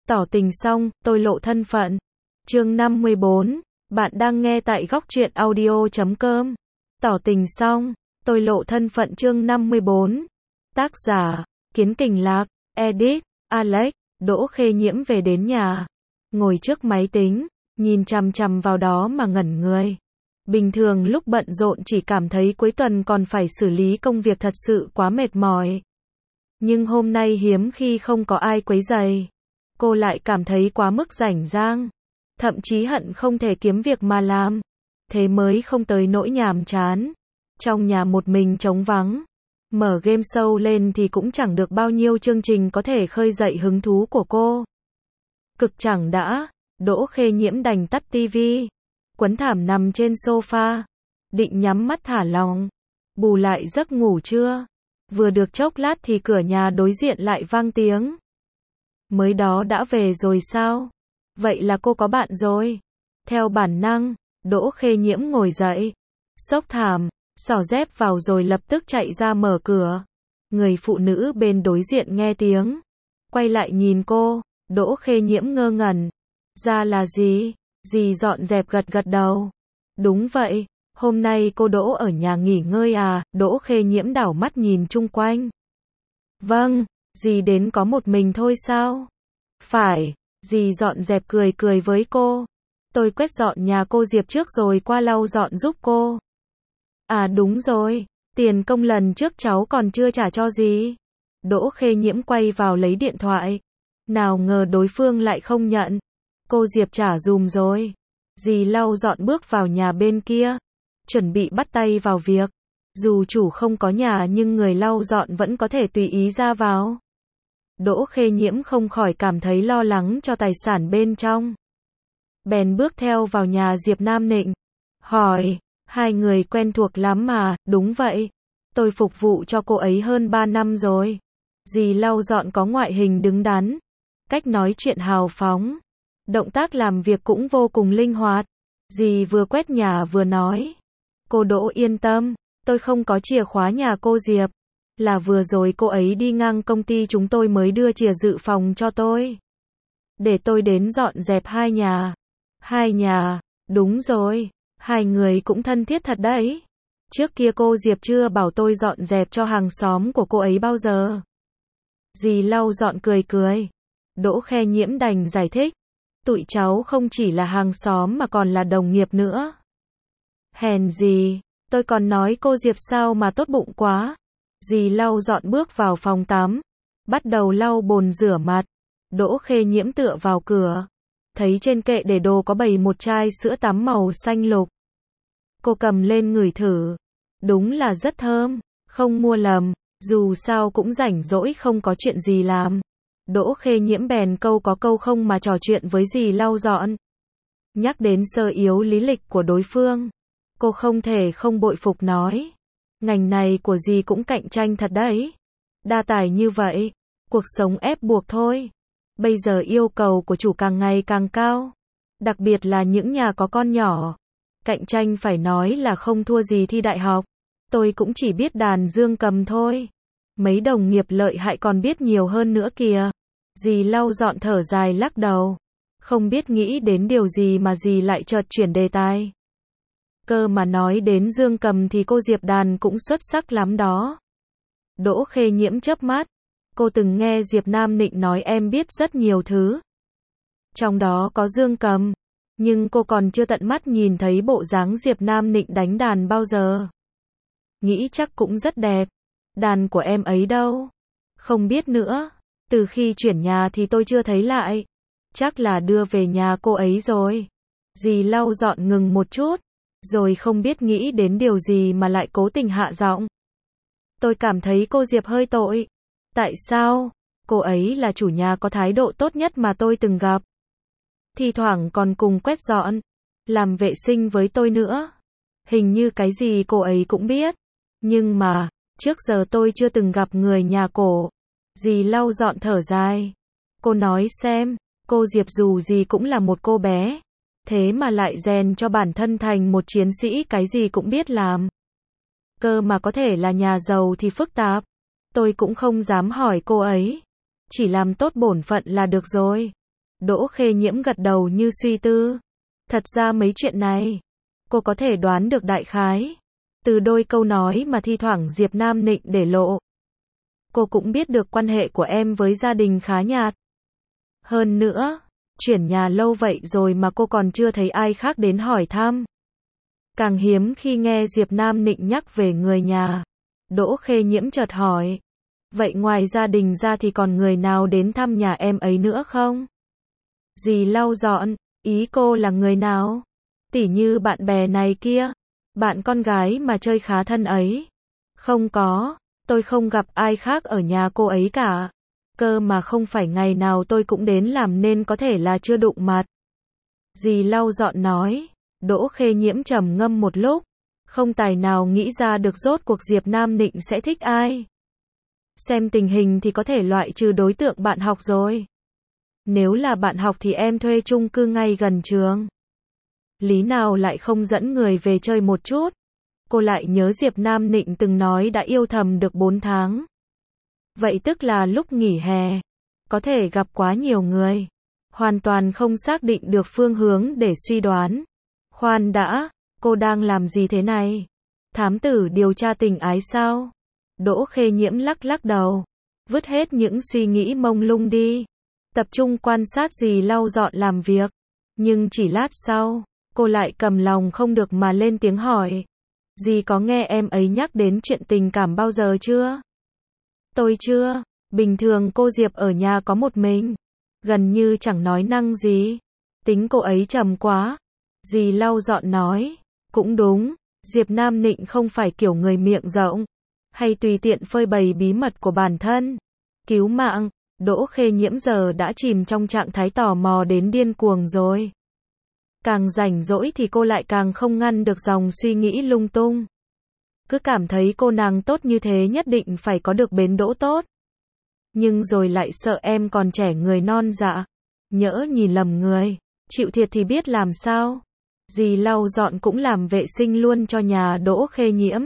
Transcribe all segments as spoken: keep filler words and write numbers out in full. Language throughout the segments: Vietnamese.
Tỏ tình xong, tôi lộ thân phận. Chương năm mươi bốn. Bạn đang nghe tại góc truyện audio chấm com. Tỏ tình xong, tôi lộ thân phận chương năm mươi bốn. Tác giả, Kiến Kình Lạc, edit, Alex, Đỗ Khê Nhiễm về đến nhà. Ngồi trước máy tính, nhìn chằm chằm vào đó mà ngẩn người. Bình thường lúc bận rộn chỉ cảm thấy cuối tuần còn phải xử lý công việc thật sự quá mệt mỏi. Nhưng hôm nay hiếm khi không có ai quấy rầy. Cô lại cảm thấy quá mức rảnh rang. Thậm chí hận không thể kiếm việc mà làm. Thế mới không tới nỗi nhàm chán. Trong nhà một mình trống vắng. Mở game show lên thì cũng chẳng được bao nhiêu chương trình có thể khơi dậy hứng thú của cô. Cực chẳng đã, Đỗ Khê Nhiễm đành tắt tivi. Quấn thảm nằm trên sofa. Định nhắm mắt thả lỏng. Bù lại giấc ngủ trưa. Vừa được chốc lát thì cửa nhà đối diện lại vang tiếng. Mới đó đã về rồi sao? Vậy là cô có bạn rồi. Theo bản năng, Đỗ Khê Nhiễm ngồi dậy. Xốc thảm, xỏ dép vào rồi lập tức chạy ra mở cửa. Người phụ nữ bên đối diện nghe tiếng. Quay lại nhìn cô, Đỗ Khê Nhiễm ngơ ngẩn. Ra là gì? Dì dọn dẹp gật gật đầu. Đúng vậy, hôm nay cô Đỗ ở nhà nghỉ ngơi à? Đỗ Khê Nhiễm đảo mắt nhìn chung quanh. Vâng, dì đến có một mình thôi sao? Phải, dì dọn dẹp cười cười với cô. Tôi quét dọn nhà cô Diệp trước rồi qua lau dọn giúp cô. À đúng rồi, tiền công lần trước cháu còn chưa trả cho dì. Đỗ Khê Nhiễm quay vào lấy điện thoại. Nào ngờ đối phương lại không nhận. Cô Diệp trả dùm rồi. Dì lau dọn bước vào nhà bên kia. Chuẩn bị bắt tay vào việc. Dù chủ không có nhà nhưng người lau dọn vẫn có thể tùy ý ra vào. Đỗ Khê Nhiễm không khỏi cảm thấy lo lắng cho tài sản bên trong. Bèn bước theo vào nhà Diệp Nam Nịnh. Hỏi, hai người quen thuộc lắm mà? Đúng vậy. Tôi phục vụ cho cô ấy hơn ba năm rồi. Dì lau dọn có ngoại hình đứng đắn. Cách nói chuyện hào phóng. Động tác làm việc cũng vô cùng linh hoạt. Dì vừa quét nhà vừa nói. Cô Đỗ yên tâm, tôi không có chìa khóa nhà cô Diệp. Là vừa rồi cô ấy đi ngang công ty chúng tôi mới đưa chìa dự phòng cho tôi. Để tôi đến dọn dẹp hai nhà. Hai nhà, đúng rồi, hai người cũng thân thiết thật đấy. Trước kia cô Diệp chưa bảo tôi dọn dẹp cho hàng xóm của cô ấy bao giờ. Dì lau dọn cười cười. Đỗ Khê Nhiễm đành giải thích. Tụi cháu không chỉ là hàng xóm mà còn là đồng nghiệp nữa. Hèn gì, tôi còn nói cô Diệp sao mà tốt bụng quá. Dì lau dọn bước vào phòng tắm. Bắt đầu lau bồn rửa mặt. Đỗ Khê Nhiễm tựa vào cửa. Thấy trên kệ để đồ có bày một chai sữa tắm màu xanh lục. Cô cầm lên ngửi thử. Đúng là rất thơm. Không mua lầm. Dù sao cũng rảnh rỗi không có chuyện gì làm. Đỗ Khê Nhiễm bèn câu có câu không mà trò chuyện với dì lau dọn. Nhắc đến sơ yếu lý lịch của đối phương. Cô không thể không bội phục nói. Ngành này của dì cũng cạnh tranh thật đấy. Đa tài như vậy. Cuộc sống ép buộc thôi. Bây giờ yêu cầu của chủ càng ngày càng cao. Đặc biệt là những nhà có con nhỏ. Cạnh tranh phải nói là không thua gì thi đại học. Tôi cũng chỉ biết đàn dương cầm thôi. Mấy đồng nghiệp lợi hại còn biết nhiều hơn nữa kìa. Dì lau dọn thở dài lắc đầu. Không biết nghĩ đến điều gì mà dì lại chợt chuyển đề tài. Cơ mà nói đến dương cầm thì cô Diệp đàn cũng xuất sắc lắm đó. Đỗ Khê Nhiễm chớp mắt. Cô từng nghe Diệp Nam Nịnh nói em biết rất nhiều thứ. Trong đó có dương cầm. Nhưng cô còn chưa tận mắt nhìn thấy bộ dáng Diệp Nam Nịnh đánh đàn bao giờ. Nghĩ chắc cũng rất đẹp. Đàn của em ấy đâu? Không biết nữa. Từ khi chuyển nhà thì tôi chưa thấy lại. Chắc là đưa về nhà cô ấy rồi. Dì lau dọn ngừng một chút. Rồi không biết nghĩ đến điều gì mà lại cố tình hạ giọng. Tôi cảm thấy cô Diệp hơi tội. Tại sao? Cô ấy là chủ nhà có thái độ tốt nhất mà tôi từng gặp. Thi thoảng còn cùng quét dọn. Làm vệ sinh với tôi nữa. Hình như cái gì cô ấy cũng biết. Nhưng mà, trước giờ tôi chưa từng gặp người nhà cổ. Dì lau dọn thở dài. Cô nói xem, cô Diệp dù gì cũng là một cô bé. Thế mà lại rèn cho bản thân thành một chiến sĩ cái gì cũng biết làm. Cơ mà có thể là nhà giàu thì phức tạp. Tôi cũng không dám hỏi cô ấy. Chỉ làm tốt bổn phận là được rồi. Đỗ Khê Nhiễm gật đầu như suy tư. Thật ra mấy chuyện này, cô có thể đoán được đại khái. Từ đôi câu nói mà thi thoảng Diệp Nam Nịnh để lộ. Cô cũng biết được quan hệ của em với gia đình khá nhạt. Hơn nữa, chuyển nhà lâu vậy rồi mà cô còn chưa thấy ai khác đến hỏi thăm. Càng hiếm khi nghe Diệp Nam Nịnh nhắc về người nhà. Đỗ Khê Nhiễm chợt hỏi. Vậy ngoài gia đình ra thì còn người nào đến thăm nhà em ấy nữa không? Dì lau dọn, ý cô là người nào? Tỉ như bạn bè này kia, bạn con gái mà chơi khá thân ấy. Không có, tôi không gặp ai khác ở nhà cô ấy cả. Cơ mà không phải ngày nào tôi cũng đến làm nên có thể là chưa đụng mặt. Dì lau dọn nói. Đỗ Khê Nhiễm trầm ngâm một lúc, không tài nào nghĩ ra được rốt cuộc Diệp Nam Nịnh sẽ thích ai. Xem tình hình thì có thể loại trừ đối tượng bạn học rồi. Nếu là bạn học thì em thuê chung cư ngay gần trường. Lý nào lại không dẫn người về chơi một chút. Cô lại nhớ Diệp Nam Nịnh từng nói đã yêu thầm được bốn tháng. Vậy tức là lúc nghỉ hè, có thể gặp quá nhiều người. Hoàn toàn không xác định được phương hướng để suy đoán. Khoan đã, cô đang làm gì thế này? Thám tử điều tra tình ái sao? Đỗ Khê Nhiễm lắc lắc đầu, vứt hết những suy nghĩ mông lung đi, tập trung quan sát dì lau dọn làm việc. Nhưng chỉ lát sau, cô lại cầm lòng không được mà lên tiếng hỏi. Dì có nghe em ấy nhắc đến chuyện tình cảm bao giờ chưa? Tôi chưa, bình thường cô Diệp ở nhà có một mình, gần như chẳng nói năng gì. Tính cô ấy trầm quá. Dì lau dọn nói, cũng đúng, Diệp Nam Nịnh không phải kiểu người miệng rộng, hay tùy tiện phơi bày bí mật của bản thân. Cứu mạng, Đỗ Khê Nhiễm giờ đã chìm trong trạng thái tò mò đến điên cuồng rồi. Càng rảnh rỗi thì cô lại càng không ngăn được dòng suy nghĩ lung tung. Cứ cảm thấy cô nàng tốt như thế nhất định phải có được bến đỗ tốt. Nhưng rồi lại sợ em còn trẻ người non dạ, nhỡ nhìn lầm người, chịu thiệt thì biết làm sao. Dì lau dọn cũng làm vệ sinh luôn cho nhà Đỗ Khê Nhiễm.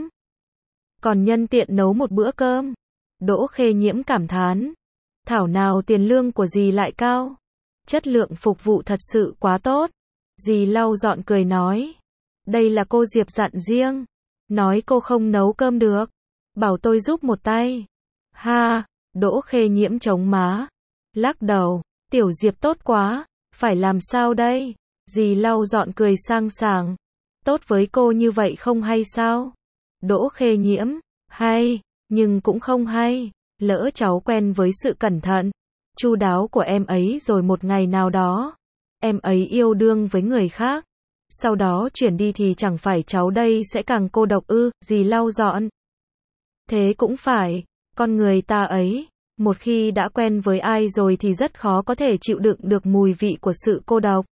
Còn nhân tiện nấu một bữa cơm. Đỗ Khê Nhiễm cảm thán. Thảo nào tiền lương của dì lại cao. Chất lượng phục vụ thật sự quá tốt. Dì lau dọn cười nói. Đây là cô Diệp dặn riêng. Nói cô không nấu cơm được. Bảo tôi giúp một tay. Ha, Đỗ Khê Nhiễm chống má. Lắc đầu, tiểu Diệp tốt quá. Phải làm sao đây? Dì lau dọn cười sang sảng. Tốt với cô như vậy không hay sao? Đỗ Khê Nhiễm. Hay, nhưng cũng không hay. Lỡ cháu quen với sự cẩn thận, chu đáo của em ấy rồi một ngày nào đó, em ấy yêu đương với người khác. Sau đó chuyển đi thì chẳng phải cháu đây sẽ càng cô độc ư? Dì lau dọn. Thế cũng phải, con người ta ấy, một khi đã quen với ai rồi thì rất khó có thể chịu đựng được mùi vị của sự cô độc.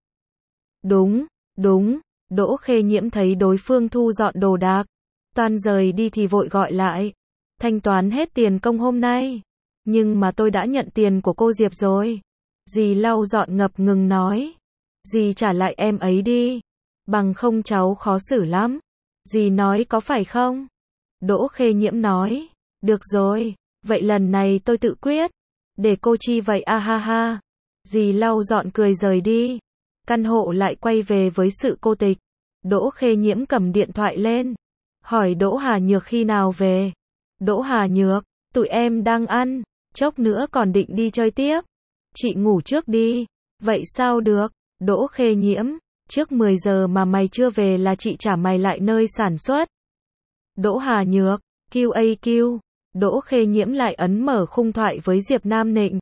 Đúng, đúng, Đỗ Khê Nhiễm thấy đối phương thu dọn đồ đạc, toan rời đi thì vội gọi lại. Thanh toán hết tiền công hôm nay. Nhưng mà tôi đã nhận tiền của cô Diệp rồi. Dì lau dọn ngập ngừng nói. Dì trả lại em ấy đi. Bằng không cháu khó xử lắm. Dì nói có phải không? Đỗ Khê Nhiễm nói. Được rồi, vậy lần này tôi tự quyết. Để cô chi vậy a ha ha. Dì lau dọn cười rời đi. Căn hộ lại quay về với sự cô tịch. Đỗ Khê Nhiễm cầm điện thoại lên. Hỏi Đỗ Hà Nhược khi nào về. Đỗ Hà Nhược, tụi em đang ăn, chốc nữa còn định đi chơi tiếp. Chị ngủ trước đi. Vậy sao được? Đỗ Khê Nhiễm, trước mười giờ mà mày chưa về là chị trả mày lại nơi sản xuất. Đỗ Hà Nhược, quy a quy. Đỗ Khê Nhiễm lại ấn mở khung thoại với Diệp Nam Nịnh.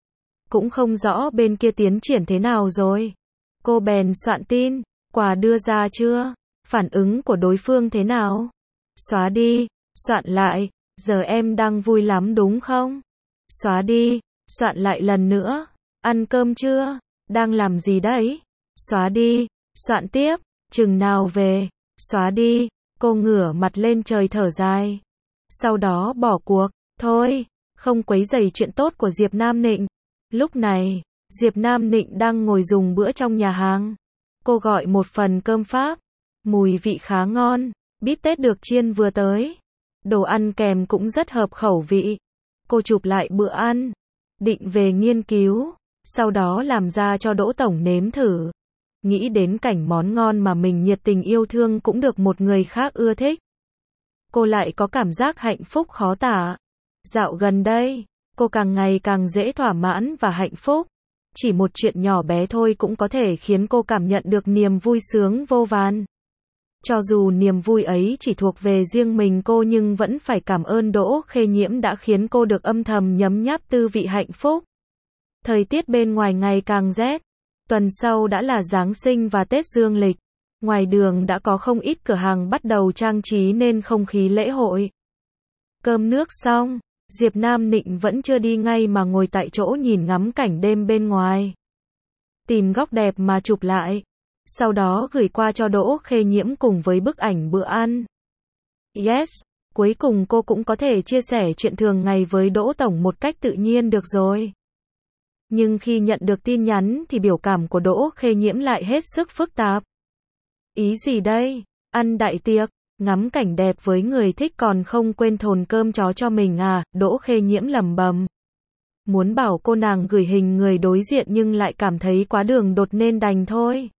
Cũng không rõ bên kia tiến triển thế nào rồi. Cô bèn soạn tin, quà đưa ra chưa? Phản ứng của đối phương thế nào? Xóa đi, soạn lại. Giờ em đang vui lắm đúng không? Xóa đi, soạn lại lần nữa. Ăn cơm chưa? Đang làm gì đấy? Xóa đi, soạn tiếp. Chừng nào về? Xóa đi. Cô ngửa mặt lên trời thở dài. Sau đó bỏ cuộc. Thôi, không quấy rầy chuyện tốt của Diệp Nam Nịnh. Lúc này, Diệp Nam Nịnh đang ngồi dùng bữa trong nhà hàng. Cô gọi một phần cơm Pháp. Mùi vị khá ngon. Bít tết được chiên vừa tới. Đồ ăn kèm cũng rất hợp khẩu vị. Cô chụp lại bữa ăn, định về nghiên cứu. sau đó làm ra cho Đỗ Tổng nếm thử. Nghĩ đến cảnh món ngon mà mình nhiệt tình yêu thương cũng được một người khác ưa thích. Cô lại có cảm giác hạnh phúc khó tả. Dạo gần đây, cô càng ngày càng dễ thỏa mãn và hạnh phúc. Chỉ một chuyện nhỏ bé thôi cũng có thể khiến cô cảm nhận được niềm vui sướng vô vàn. Cho dù niềm vui ấy chỉ thuộc về riêng mình cô nhưng vẫn phải cảm ơn Đỗ Khê Nhiễm đã khiến cô được âm thầm nhấm nháp tư vị hạnh phúc. Thời tiết bên ngoài ngày càng rét. Tuần sau đã là Giáng sinh và Tết Dương lịch. Ngoài đường đã có không ít cửa hàng bắt đầu trang trí nên không khí lễ hội. Cơm nước xong, Diệp Nam Nịnh vẫn chưa đi ngay mà ngồi tại chỗ nhìn ngắm cảnh đêm bên ngoài. Tìm góc đẹp mà chụp lại. Sau đó gửi qua cho Đỗ Khê Nhiễm cùng với bức ảnh bữa ăn. Yes, cuối cùng cô cũng có thể chia sẻ chuyện thường ngày với Đỗ Tổng một cách tự nhiên được rồi. Nhưng khi nhận được tin nhắn thì biểu cảm của Đỗ Khê Nhiễm lại hết sức phức tạp. Ý gì đây? Ăn đại tiệc, ngắm cảnh đẹp với người thích còn không quên thồn cơm chó cho mình à? Đỗ Khê Nhiễm lẩm bẩm. Muốn bảo cô nàng gửi hình người đối diện nhưng lại cảm thấy quá đường đột nên đành thôi.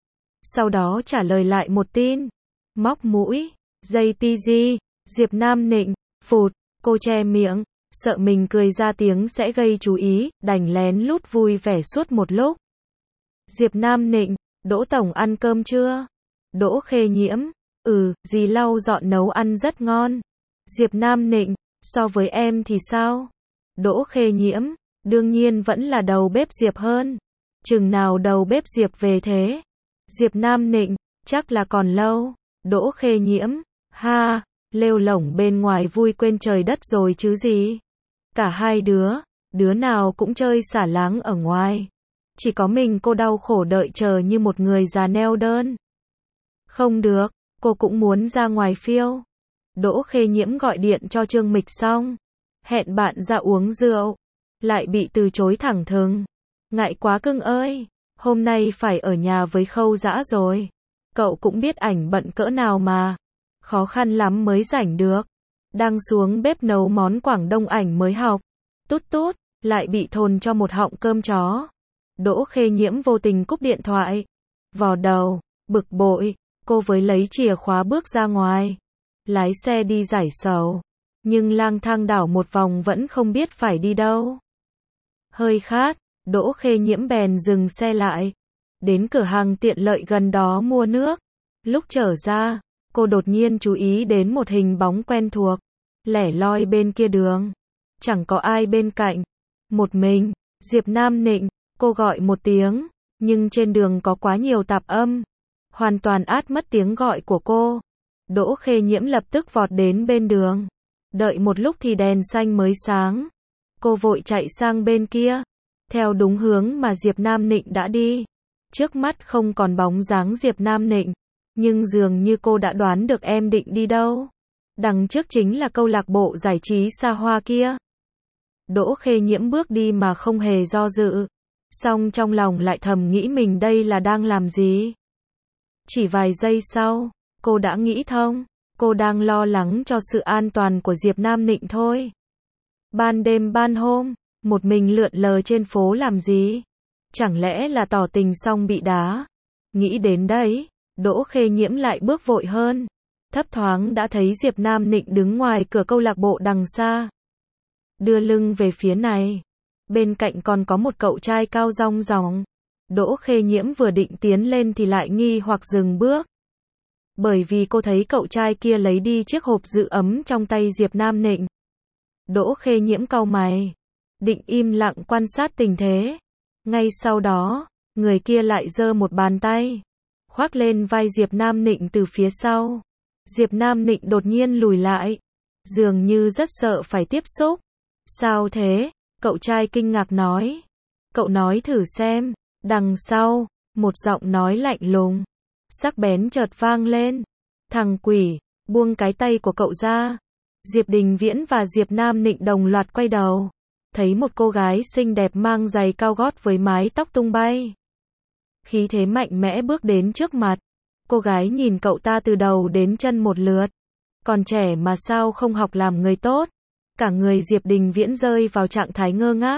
Sau đó trả lời lại một tin. Móc mũi. gi pê giê. Diệp Nam Nịnh. Phụt. Cô che miệng. Sợ mình cười ra tiếng sẽ gây chú ý. Đành lén lút vui vẻ suốt một lúc. Diệp Nam Nịnh. Đỗ Tổng ăn cơm chưa? Đỗ Khê Nhiễm. Ừ, dì lau dọn nấu ăn rất ngon. Diệp Nam Nịnh. So với em thì sao? Đỗ Khê Nhiễm. Đương nhiên vẫn là đầu bếp Diệp hơn. Chừng nào đầu bếp Diệp về thế? Diệp Nam Nịnh. Chắc là còn lâu. Đỗ Khê Nhiễm. Ha, lêu lổng bên ngoài vui quên trời đất rồi chứ gì. Cả hai đứa, đứa nào cũng chơi xả láng ở ngoài. Chỉ có mình cô đau khổ đợi chờ như một người già neo đơn. Không được, cô cũng muốn ra ngoài phiêu. Đỗ Khê Nhiễm gọi điện cho Trương Mịch xong. Hẹn bạn ra uống rượu. Lại bị từ chối thẳng thừng. Ngại quá cưng ơi. Hôm nay phải ở nhà với Khâu Dã rồi. Cậu cũng biết ảnh bận cỡ nào mà. Khó khăn lắm mới rảnh được. Đang xuống bếp nấu món Quảng Đông ảnh mới học. Tút tút, lại bị thồn cho một họng cơm chó. Đỗ Khê Nhiễm vô tình cúp điện thoại. Vò đầu, bực bội, cô với lấy chìa khóa bước ra ngoài. Lái xe đi giải sầu. Nhưng lang thang đảo một vòng vẫn không biết phải đi đâu. Hơi khát, Đỗ Khê Nhiễm bèn dừng xe lại. Đến cửa hàng tiện lợi gần đó mua nước. Lúc trở ra, cô đột nhiên chú ý đến một hình bóng quen thuộc. Lẻ loi bên kia đường. Chẳng có ai bên cạnh. Một mình, Diệp Nam Nịnh, cô gọi một tiếng. Nhưng trên đường có quá nhiều tạp âm. Hoàn toàn át mất tiếng gọi của cô. Đỗ Khê Nhiễm lập tức vọt đến bên đường. Đợi một lúc thì đèn xanh mới sáng. Cô vội chạy sang bên kia. Theo đúng hướng mà Diệp Nam Nịnh đã đi. Trước mắt không còn bóng dáng Diệp Nam Nịnh. Nhưng dường như cô đã đoán được em định đi đâu. Đằng trước chính là câu lạc bộ giải trí xa hoa kia. Đỗ Khê Nhiễm bước đi mà không hề do dự. Song trong lòng lại thầm nghĩ mình đây là đang làm gì. Chỉ vài giây sau, cô đã nghĩ thông. Cô đang lo lắng cho sự an toàn của Diệp Nam Nịnh thôi. Ban đêm ban hôm, một mình lượn lờ trên phố làm gì? Chẳng lẽ là tỏ tình xong bị đá? Nghĩ đến đấy, Đỗ Khê Nhiễm lại bước vội hơn. Thấp thoáng đã thấy Diệp Nam Nịnh đứng ngoài cửa câu lạc bộ đằng xa. Đưa lưng về phía này. Bên cạnh còn có một cậu trai cao rong ròng. Đỗ Khê Nhiễm vừa định tiến lên thì lại nghi hoặc dừng bước. Bởi vì cô thấy cậu trai kia lấy đi chiếc hộp giữ ấm trong tay Diệp Nam Nịnh. Đỗ Khê Nhiễm cau mày. Định im lặng quan sát tình thế. Ngay sau đó, người kia lại giơ một bàn tay. Khoác lên vai Diệp Nam Nịnh từ phía sau. Diệp Nam Nịnh đột nhiên lùi lại. Dường như rất sợ phải tiếp xúc. Sao thế? Cậu trai kinh ngạc nói. Cậu nói thử xem. Đằng sau, một giọng nói lạnh lùng. Sắc bén chợt vang lên. Thằng quỷ, buông cái tay của cậu ra. Diệp Đình Viễn và Diệp Nam Nịnh đồng loạt quay đầu. Thấy một cô gái xinh đẹp mang giày cao gót với mái tóc tung bay. Khí thế mạnh mẽ bước đến trước mặt. Cô gái nhìn cậu ta từ đầu đến chân một lượt. Còn trẻ mà sao không học làm người tốt. Cả người Diệp Đình Viễn rơi vào trạng thái ngơ ngác.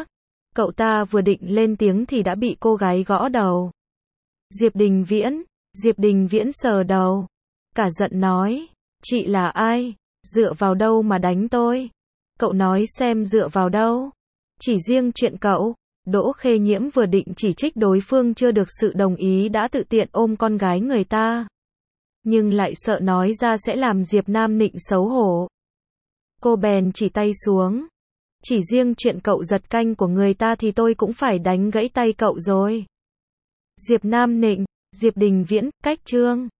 Cậu ta vừa định lên tiếng thì đã bị cô gái gõ đầu. Diệp Đình Viễn, Diệp Đình Viễn sờ đầu. Cả giận nói, chị là ai? Dựa vào đâu mà đánh tôi? Cậu nói xem dựa vào đâu? Chỉ riêng chuyện cậu. Đỗ Khê Nhiễm vừa định chỉ trích đối phương chưa được sự đồng ý đã tự tiện ôm con gái người ta. Nhưng lại sợ nói ra sẽ làm Diệp Nam Nịnh xấu hổ. Cô bèn chỉ tay xuống. Chỉ riêng chuyện cậu giật canh của người ta thì tôi cũng phải đánh gãy tay cậu rồi. Diệp Nam Nịnh, Diệp Đình Viễn, cách chương.